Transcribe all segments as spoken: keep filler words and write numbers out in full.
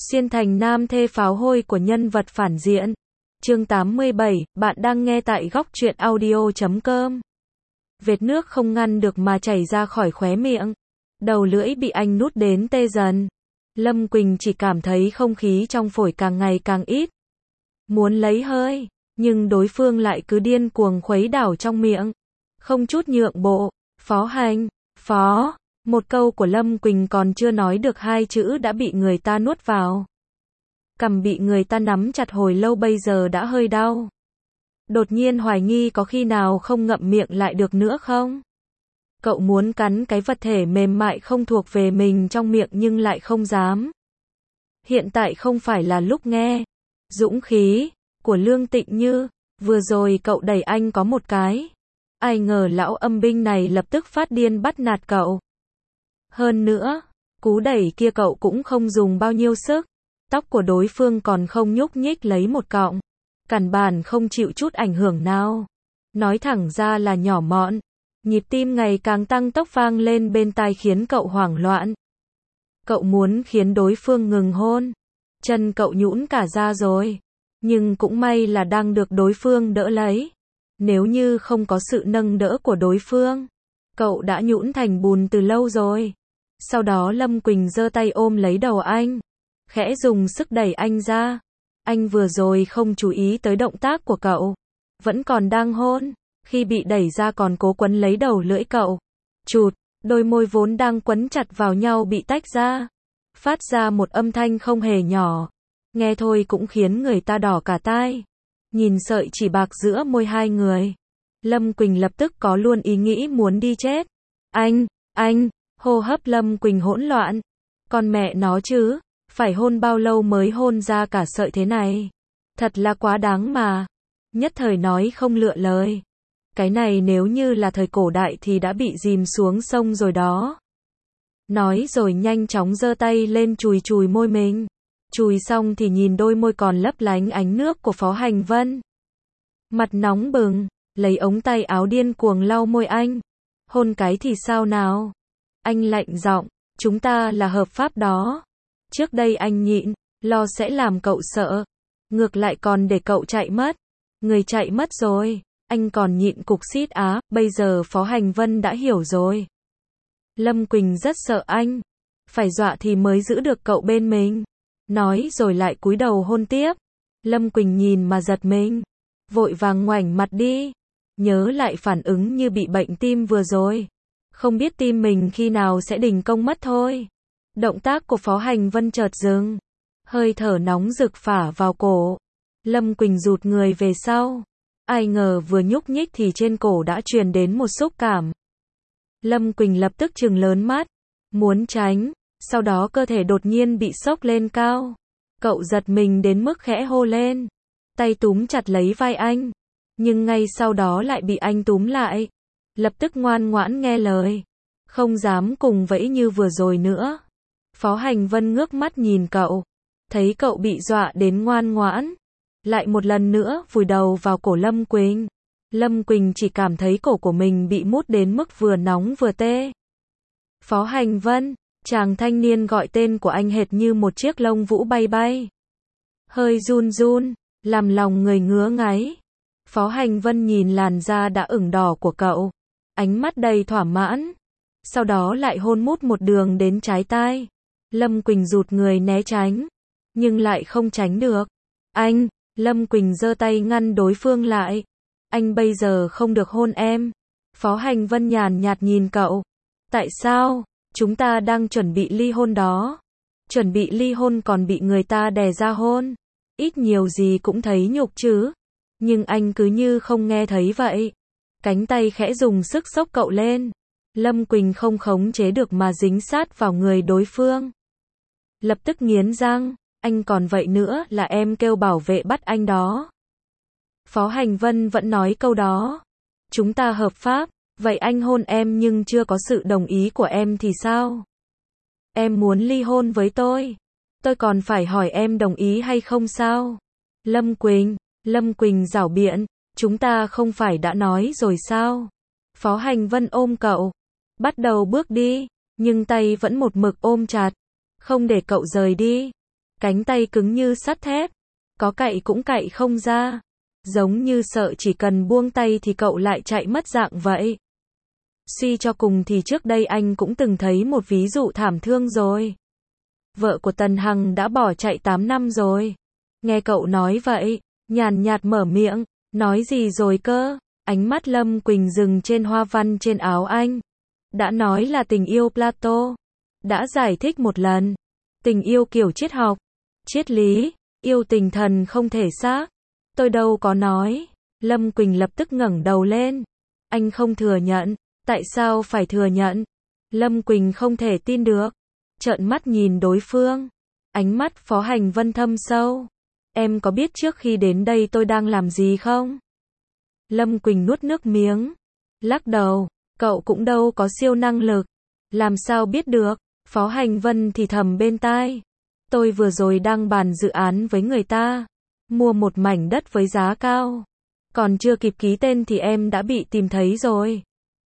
Xuyên thành nam thê pháo hôi của nhân vật phản diện. Chương tám mươi bảy, bạn đang nghe tại góc truyện audio chấm com. Vệt nước không ngăn được mà chảy ra khỏi khóe miệng. Đầu lưỡi bị anh nuốt đến tê dần. Lâm Quỳnh chỉ cảm thấy không khí trong phổi càng ngày càng ít. Muốn lấy hơi, nhưng đối phương lại cứ điên cuồng khuấy đảo trong miệng. Không chút nhượng bộ. Phó Hành, phó. Một câu của Lâm Quỳnh còn chưa nói được hai chữ đã bị người ta nuốt vào. Cằm bị người ta nắm chặt hồi lâu bây giờ đã hơi đau. Đột nhiên hoài nghi có khi nào không ngậm miệng lại được nữa không? Cậu muốn cắn cái vật thể mềm mại không thuộc về mình trong miệng nhưng lại không dám. Hiện tại không phải là lúc nghe. Dũng khí của Lương Tịnh Như. Vừa rồi cậu đẩy anh có một cái. Ai ngờ lão âm binh này lập tức phát điên bắt nạt cậu. Hơn nữa, cú đẩy kia cậu cũng không dùng bao nhiêu sức. Tóc của đối phương còn không nhúc nhích lấy một cọng. Căn bản không chịu chút ảnh hưởng nào. Nói thẳng ra là nhỏ mọn. Nhịp tim ngày càng tăng tốc vang lên bên tai khiến cậu hoảng loạn. Cậu muốn khiến đối phương ngừng hôn. Chân cậu nhũn cả ra rồi. Nhưng cũng may là đang được đối phương đỡ lấy. Nếu như không có sự nâng đỡ của đối phương, cậu đã nhũn thành bùn từ lâu rồi. Sau đó Lâm Quỳnh giơ tay ôm lấy đầu anh. Khẽ dùng sức đẩy anh ra. Anh vừa rồi không chú ý tới động tác của cậu. Vẫn còn đang hôn. Khi bị đẩy ra còn cố quấn lấy đầu lưỡi cậu. Chụt, đôi môi vốn đang quấn chặt vào nhau bị tách ra. Phát ra một âm thanh không hề nhỏ. Nghe thôi cũng khiến người ta đỏ cả tai. Nhìn sợi chỉ bạc giữa môi hai người. Lâm Quỳnh lập tức có luôn ý nghĩ muốn đi chết. Anh, anh, hô hấp Lâm Quỳnh hỗn loạn. Con mẹ nó chứ, phải hôn bao lâu mới hôn ra cả sợi thế này. Thật là quá đáng mà. Nhất thời nói không lựa lời. Cái này nếu như là thời cổ đại thì đã bị dìm xuống sông rồi đó. Nói rồi nhanh chóng giơ tay lên chùi chùi môi mình. Chùi xong thì nhìn đôi môi còn lấp lánh ánh nước của Phó Hành Vân. Mặt nóng bừng, lấy ống tay áo điên cuồng lau môi anh. Hôn cái thì sao nào? Anh lạnh giọng, chúng ta là hợp pháp đó. Trước đây anh nhịn, lo sẽ làm cậu sợ. Ngược lại còn để cậu chạy mất. Người chạy mất rồi, anh còn nhịn cục xít á, bây giờ Phó Hành Vân đã hiểu rồi. Lâm Quỳnh rất sợ anh. Phải dọa thì mới giữ được cậu bên mình. Nói rồi lại cúi đầu hôn tiếp. Lâm Quỳnh nhìn mà giật mình. Vội vàng ngoảnh mặt đi. Nhớ lại phản ứng như bị bệnh tim vừa rồi. Không biết tim mình khi nào sẽ đình công mất thôi. Động tác của Phó Hành Vân chợt dừng. Hơi thở nóng rực phả vào cổ. Lâm Quỳnh rụt người về sau. Ai ngờ vừa nhúc nhích thì trên cổ đã truyền đến một xúc cảm. Lâm Quỳnh lập tức trừng lớn mắt. Muốn tránh. Sau đó cơ thể đột nhiên bị sốc lên cao. Cậu giật mình đến mức khẽ hô lên. Tay túm chặt lấy vai anh. Nhưng ngay sau đó lại bị anh túm lại. Lập tức ngoan ngoãn nghe lời. Không dám cùng vẫy như vừa rồi nữa. Phó Hành Vân ngước mắt nhìn cậu. Thấy cậu bị dọa đến ngoan ngoãn. Lại một lần nữa vùi đầu vào cổ Lâm Quỳnh. Lâm Quỳnh chỉ cảm thấy cổ của mình bị mút đến mức vừa nóng vừa tê. Phó Hành Vân. Chàng thanh niên gọi tên của anh hệt như một chiếc lông vũ bay bay. Hơi run run, làm lòng người ngứa ngáy. Phó Hành Vân nhìn làn da đã ửng đỏ của cậu. Ánh mắt đầy thỏa mãn. Sau đó lại hôn mút một đường đến trái tai. Lâm Quỳnh rụt người né tránh. Nhưng lại không tránh được. Anh, Lâm Quỳnh giơ tay ngăn đối phương lại. Anh bây giờ không được hôn em. Phó Hành Vân nhàn nhạt nhìn cậu. Tại sao? Chúng ta đang chuẩn bị ly hôn đó. Chuẩn bị ly hôn còn bị người ta đè ra hôn. Ít nhiều gì cũng thấy nhục chứ. Nhưng anh cứ như không nghe thấy vậy. Cánh tay khẽ dùng sức xốc cậu lên. Lâm Quỳnh không khống chế được mà dính sát vào người đối phương. Lập tức nghiến răng. Anh còn vậy nữa là em kêu bảo vệ bắt anh đó. Phó Hành Vân vẫn nói câu đó. Chúng ta hợp pháp. Vậy anh hôn em nhưng chưa có sự đồng ý của em thì sao? Em muốn ly hôn với tôi. Tôi còn phải hỏi em đồng ý hay không sao? Lâm Quỳnh, Lâm Quỳnh giảo biện. Chúng ta không phải đã nói rồi sao? Phó Hành Vân ôm cậu. Bắt đầu bước đi. Nhưng tay vẫn một mực ôm chặt. Không để cậu rời đi. Cánh tay cứng như sắt thép, có cạy cũng cạy không ra. Giống như sợ chỉ cần buông tay thì cậu lại chạy mất dạng vậy. Suy cho cùng thì trước đây anh cũng từng thấy một ví dụ thảm thương rồi. Vợ của Tần Hằng đã bỏ chạy tám năm rồi. Nghe cậu nói vậy, nhàn nhạt mở miệng, nói gì rồi cơ? Ánh mắt Lâm Quỳnh dừng trên hoa văn trên áo anh. Đã nói là tình yêu Plato. Đã giải thích một lần. Tình yêu kiểu triết học, triết lý, yêu tình thần không thể xác. Tôi đâu có nói. Lâm Quỳnh lập tức ngẩng đầu lên. Anh không thừa nhận. Tại sao phải thừa nhận? Lâm Quỳnh không thể tin được. Trợn mắt nhìn đối phương. Ánh mắt Phó Hành Vân thâm sâu. Em có biết trước khi đến đây tôi đang làm gì không? Lâm Quỳnh nuốt nước miếng. Lắc đầu. Cậu cũng đâu có siêu năng lực. Làm sao biết được? Phó Hành Vân thì thầm bên tai. Tôi vừa rồi đang bàn dự án với người ta. Mua một mảnh đất với giá cao. Còn chưa kịp ký tên thì em đã bị tìm thấy rồi.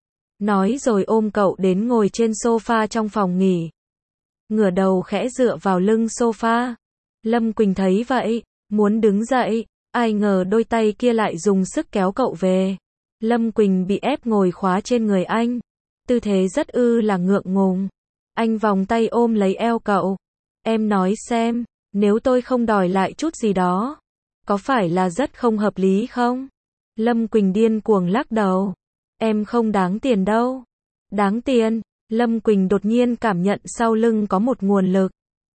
Nói rồi ôm cậu đến ngồi trên sofa trong phòng nghỉ. Ngửa đầu khẽ dựa vào lưng sofa. Lâm Quỳnh thấy vậy, muốn đứng dậy, ai ngờ đôi tay kia lại dùng sức kéo cậu về. Lâm Quỳnh bị ép ngồi khóa trên người anh. Tư thế rất ư là ngượng ngùng. Anh vòng tay ôm lấy eo cậu. Em nói xem, nếu tôi không đòi lại chút gì đó, có phải là rất không hợp lý không? Lâm Quỳnh điên cuồng lắc đầu. Em không đáng tiền đâu. Đáng tiền. Lâm Quỳnh đột nhiên cảm nhận sau lưng có một nguồn lực.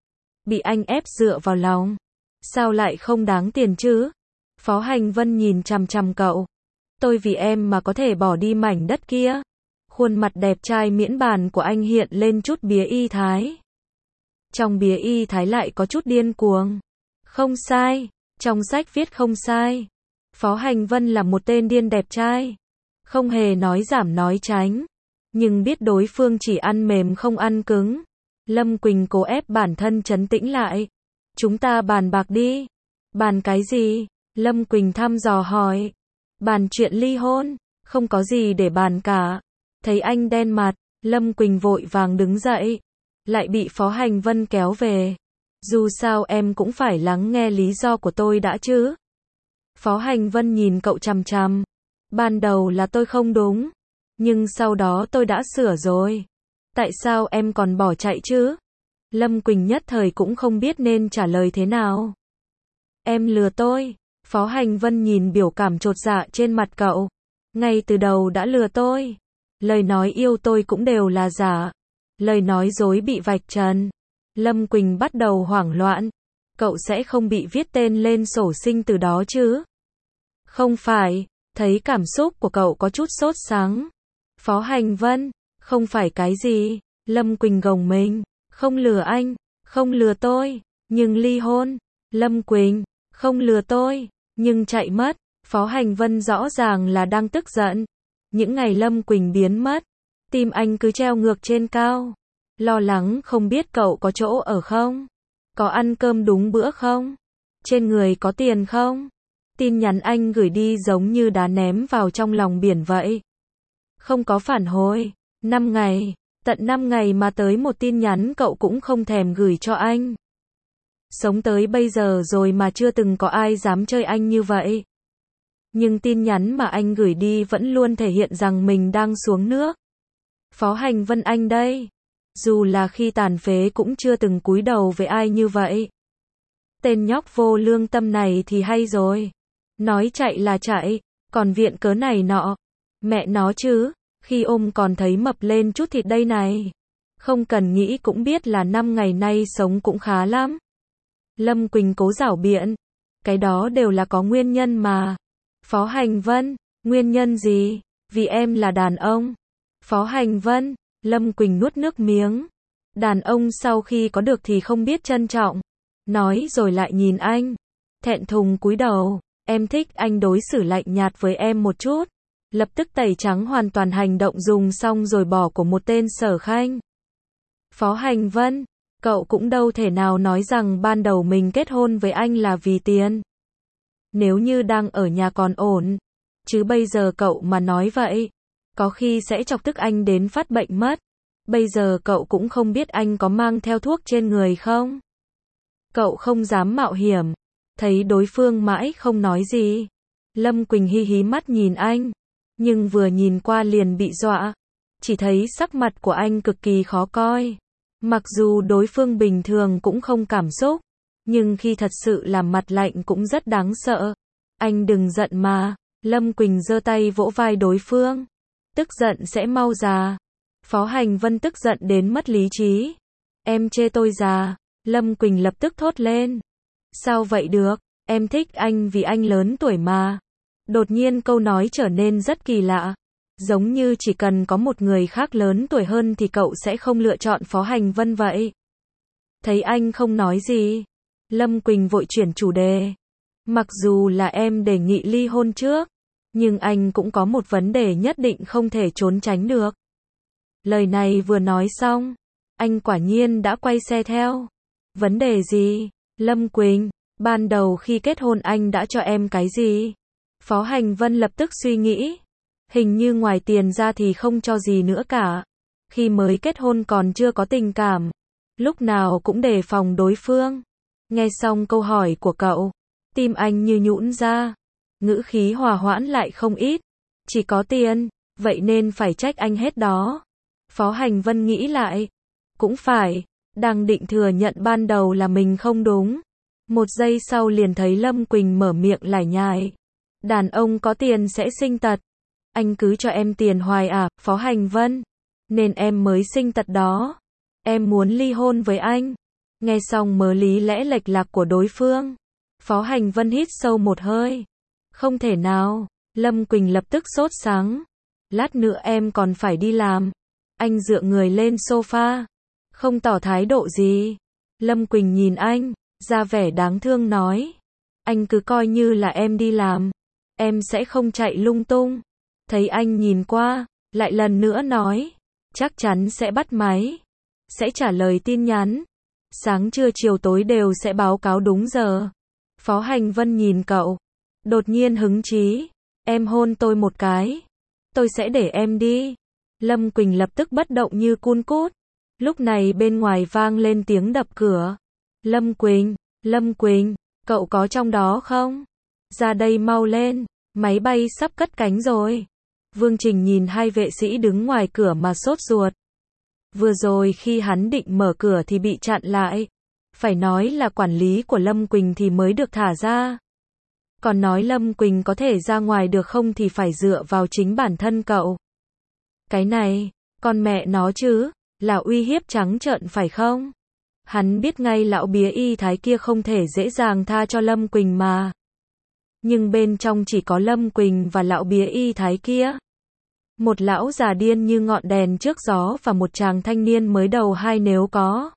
Bị anh ép dựa vào lòng. Sao lại không đáng tiền chứ? Phó Hành Vân nhìn chằm chằm cậu. Tôi vì em mà có thể bỏ đi mảnh đất kia. Khuôn mặt đẹp trai miễn bàn của anh hiện lên chút bía y thái. Trong bía y thái lại có chút điên cuồng. Không sai. Trong sách viết không sai. Phó Hành Vân là một tên điên đẹp trai. Không hề nói giảm nói tránh. Nhưng biết đối phương chỉ ăn mềm không ăn cứng. Lâm Quỳnh cố ép bản thân trấn tĩnh lại. Chúng ta bàn bạc đi. Bàn cái gì? Lâm Quỳnh thăm dò hỏi. Bàn chuyện ly hôn. Không có gì để bàn cả. Thấy anh đen mặt, Lâm Quỳnh vội vàng đứng dậy. Lại bị Phó Hành Vân kéo về. Dù sao em cũng phải lắng nghe lý do của tôi đã chứ. Phó Hành Vân nhìn cậu chằm chằm. Ban đầu là tôi không đúng. Nhưng sau đó tôi đã sửa rồi. Tại sao em còn bỏ chạy chứ? Lâm Quỳnh nhất thời cũng không biết nên trả lời thế nào. Em lừa tôi. Phó Hành Vân nhìn biểu cảm chột dạ trên mặt cậu. Ngay từ đầu đã lừa tôi. Lời nói yêu tôi cũng đều là giả. Lời nói dối bị vạch trần. Lâm Quỳnh bắt đầu hoảng loạn. Cậu sẽ không bị viết tên lên sổ sinh từ đó chứ? Không phải. Thấy cảm xúc của cậu có chút sốt sắng. Phó Hành Vân, không phải cái gì. Lâm Quỳnh gồng mình. Không lừa anh, không lừa tôi, nhưng ly hôn. Lâm Quỳnh, không lừa tôi, nhưng chạy mất. Phó Hành Vân rõ ràng là đang tức giận. Những ngày Lâm Quỳnh biến mất, tim anh cứ treo ngược trên cao. Lo lắng không biết cậu có chỗ ở không? Có ăn cơm đúng bữa không? Trên người có tiền không? Tin nhắn anh gửi đi giống như đá ném vào trong lòng biển vậy. Không có phản hồi. Năm ngày. Tận năm ngày mà tới một tin nhắn cậu cũng không thèm gửi cho anh. Sống tới bây giờ rồi mà chưa từng có ai dám chơi anh như vậy. Nhưng tin nhắn mà anh gửi đi vẫn luôn thể hiện rằng mình đang xuống nước. Phó Hành Vân anh đây. Dù là khi tàn phế cũng chưa từng cúi đầu với ai như vậy. Tên nhóc vô lương tâm này thì hay rồi. Nói chạy là chạy, còn viện cớ này nọ. Mẹ nó chứ, khi ôm còn thấy mập lên chút thịt đây này. Không cần nghĩ cũng biết là năm ngày nay sống cũng khá lắm. Lâm Quỳnh cố giảo biện. Cái đó đều là có nguyên nhân mà. Phó Hành Vân, nguyên nhân gì? Vì em là đàn ông. Phó Hành Vân, Lâm Quỳnh nuốt nước miếng. Đàn ông sau khi có được thì không biết trân trọng. Nói rồi lại nhìn anh. Thẹn thùng cúi đầu. Em thích anh đối xử lạnh nhạt với em một chút. Lập tức tẩy trắng hoàn toàn hành động dùng xong rồi bỏ của một tên Sở Khanh. Phó Hành Vân, cậu cũng đâu thể nào nói rằng ban đầu mình kết hôn với anh là vì tiền. Nếu như đang ở nhà còn ổn. Chứ bây giờ cậu mà nói vậy, có khi sẽ chọc tức anh đến phát bệnh mất. Bây giờ cậu cũng không biết anh có mang theo thuốc trên người không? Cậu không dám mạo hiểm. Thấy đối phương mãi không nói gì. Lâm Quỳnh hí hí mắt nhìn anh. Nhưng vừa nhìn qua liền bị dọa. Chỉ thấy sắc mặt của anh cực kỳ khó coi. Mặc dù đối phương bình thường cũng không cảm xúc. Nhưng khi thật sự làm mặt lạnh cũng rất đáng sợ. Anh đừng giận mà. Lâm Quỳnh giơ tay vỗ vai đối phương. Tức giận sẽ mau già. Phó Hành Vân tức giận đến mất lý trí. Em chê tôi già. Lâm Quỳnh lập tức thốt lên. Sao vậy được, em thích anh vì anh lớn tuổi mà. Đột nhiên câu nói trở nên rất kỳ lạ. Giống như chỉ cần có một người khác lớn tuổi hơn thì cậu sẽ không lựa chọn Phó Hành Vân vậy. Thấy anh không nói gì. Lâm Quỳnh vội chuyển chủ đề. Mặc dù là em đề nghị ly hôn trước. Nhưng anh cũng có một vấn đề nhất định không thể trốn tránh được. Lời này vừa nói xong. Anh quả nhiên đã quay xe theo. Vấn đề gì? Lâm Quỳnh, ban đầu khi kết hôn anh đã cho em cái gì? Phó Hành Vân lập tức suy nghĩ. Hình như ngoài tiền ra thì không cho gì nữa cả. Khi mới kết hôn còn chưa có tình cảm. Lúc nào cũng đề phòng đối phương. Nghe xong câu hỏi của cậu. Tim anh như nhũn ra. Ngữ khí hòa hoãn lại không ít. Chỉ có tiền, vậy nên phải trách anh hết đó. Phó Hành Vân nghĩ lại. Cũng phải. Đang định thừa nhận ban đầu là mình không đúng. Một giây sau liền thấy Lâm Quỳnh mở miệng lải nhải. Đàn ông có tiền sẽ sinh tật. Anh cứ cho em tiền hoài à, Phó Hành Vân. Nên em mới sinh tật đó. Em muốn ly hôn với anh. Nghe xong mớ lý lẽ lệch lạc của đối phương. Phó Hành Vân hít sâu một hơi. Không thể nào. Lâm Quỳnh lập tức sốt sắng. Lát nữa em còn phải đi làm. Anh dựa người lên sofa. Không tỏ thái độ gì. Lâm Quỳnh nhìn anh, ra vẻ đáng thương nói. Anh cứ coi như là em đi làm. Em sẽ không chạy lung tung. Thấy anh nhìn qua, lại lần nữa nói. Chắc chắn sẽ bắt máy. Sẽ trả lời tin nhắn. Sáng trưa chiều tối đều sẽ báo cáo đúng giờ. Phó Hành Vân nhìn cậu. Đột nhiên hứng chí. Em hôn tôi một cái. Tôi sẽ để em đi. Lâm Quỳnh lập tức bất động như cun cút. Lúc này bên ngoài vang lên tiếng đập cửa. Lâm Quỳnh, Lâm Quỳnh, cậu có trong đó không? Ra đây mau lên, máy bay sắp cất cánh rồi. Vương Trình nhìn hai vệ sĩ đứng ngoài cửa mà sốt ruột. Vừa rồi khi hắn định mở cửa thì bị chặn lại. Phải nói là quản lý của Lâm Quỳnh thì mới được thả ra. Còn nói Lâm Quỳnh có thể ra ngoài được không thì phải dựa vào chính bản thân cậu. Cái này, con mẹ nó chứ. Là uy hiếp trắng trợn phải không? Hắn biết ngay lão bía y thái kia không thể dễ dàng tha cho Lâm Quỳnh mà. Nhưng bên trong chỉ có Lâm Quỳnh và lão bía y thái kia. Một lão già điên như ngọn đèn trước gió và một chàng thanh niên mới đầu hai nếu có.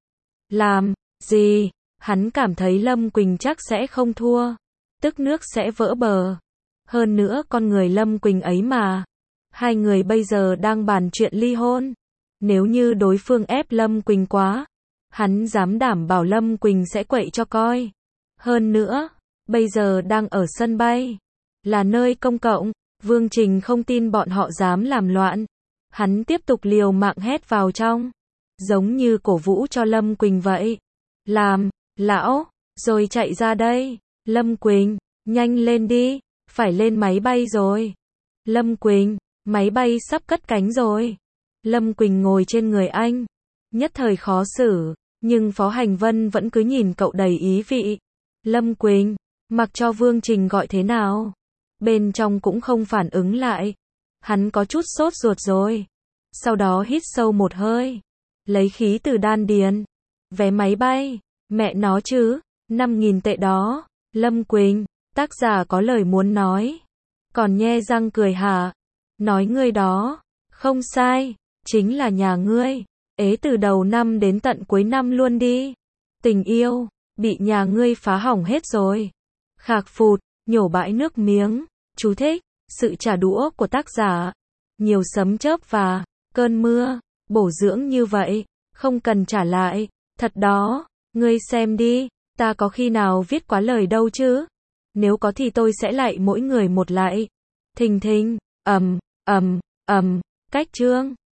Làm gì? Hắn cảm thấy Lâm Quỳnh chắc sẽ không thua. Tức nước sẽ vỡ bờ. Hơn nữa con người Lâm Quỳnh ấy mà. Hai người bây giờ đang bàn chuyện ly hôn. Nếu như đối phương ép Lâm Quỳnh quá, hắn dám đảm bảo Lâm Quỳnh sẽ quậy cho coi. Hơn nữa, bây giờ đang ở sân bay, là nơi công cộng, Vương Trình không tin bọn họ dám làm loạn. Hắn tiếp tục liều mạng hét vào trong, giống như cổ vũ cho Lâm Quỳnh vậy. Làm, lão, rồi chạy ra đây. Lâm Quỳnh, nhanh lên đi, phải lên máy bay rồi. Lâm Quỳnh, máy bay sắp cất cánh rồi. Lâm Quỳnh ngồi trên người anh, nhất thời khó xử, nhưng Phó Hành Vân vẫn cứ nhìn cậu đầy ý vị. Lâm Quỳnh, mặc cho Vương Trình gọi thế nào, bên trong cũng không phản ứng lại. Hắn có chút sốt ruột rồi. Sau đó hít sâu một hơi, lấy khí từ đan điền. Vé máy bay, mẹ nó chứ, năm nghìn tệ đó. Lâm Quỳnh, tác giả có lời muốn nói, còn nhe răng cười hả? Nói ngươi đó, không sai. Chính là nhà ngươi, ế từ đầu năm đến tận cuối năm luôn đi. Tình yêu, bị nhà ngươi phá hỏng hết rồi. Khạc phụt, nhổ bãi nước miếng. Chú thích, sự trả đũa của tác giả. Nhiều sấm chớp và cơn mưa, bổ dưỡng như vậy, không cần trả lại. Thật đó, ngươi xem đi, ta có khi nào viết quá lời đâu chứ. Nếu có thì tôi sẽ lại mỗi người một lại. Thình thình, ầm, ầm, ầm, cách chương.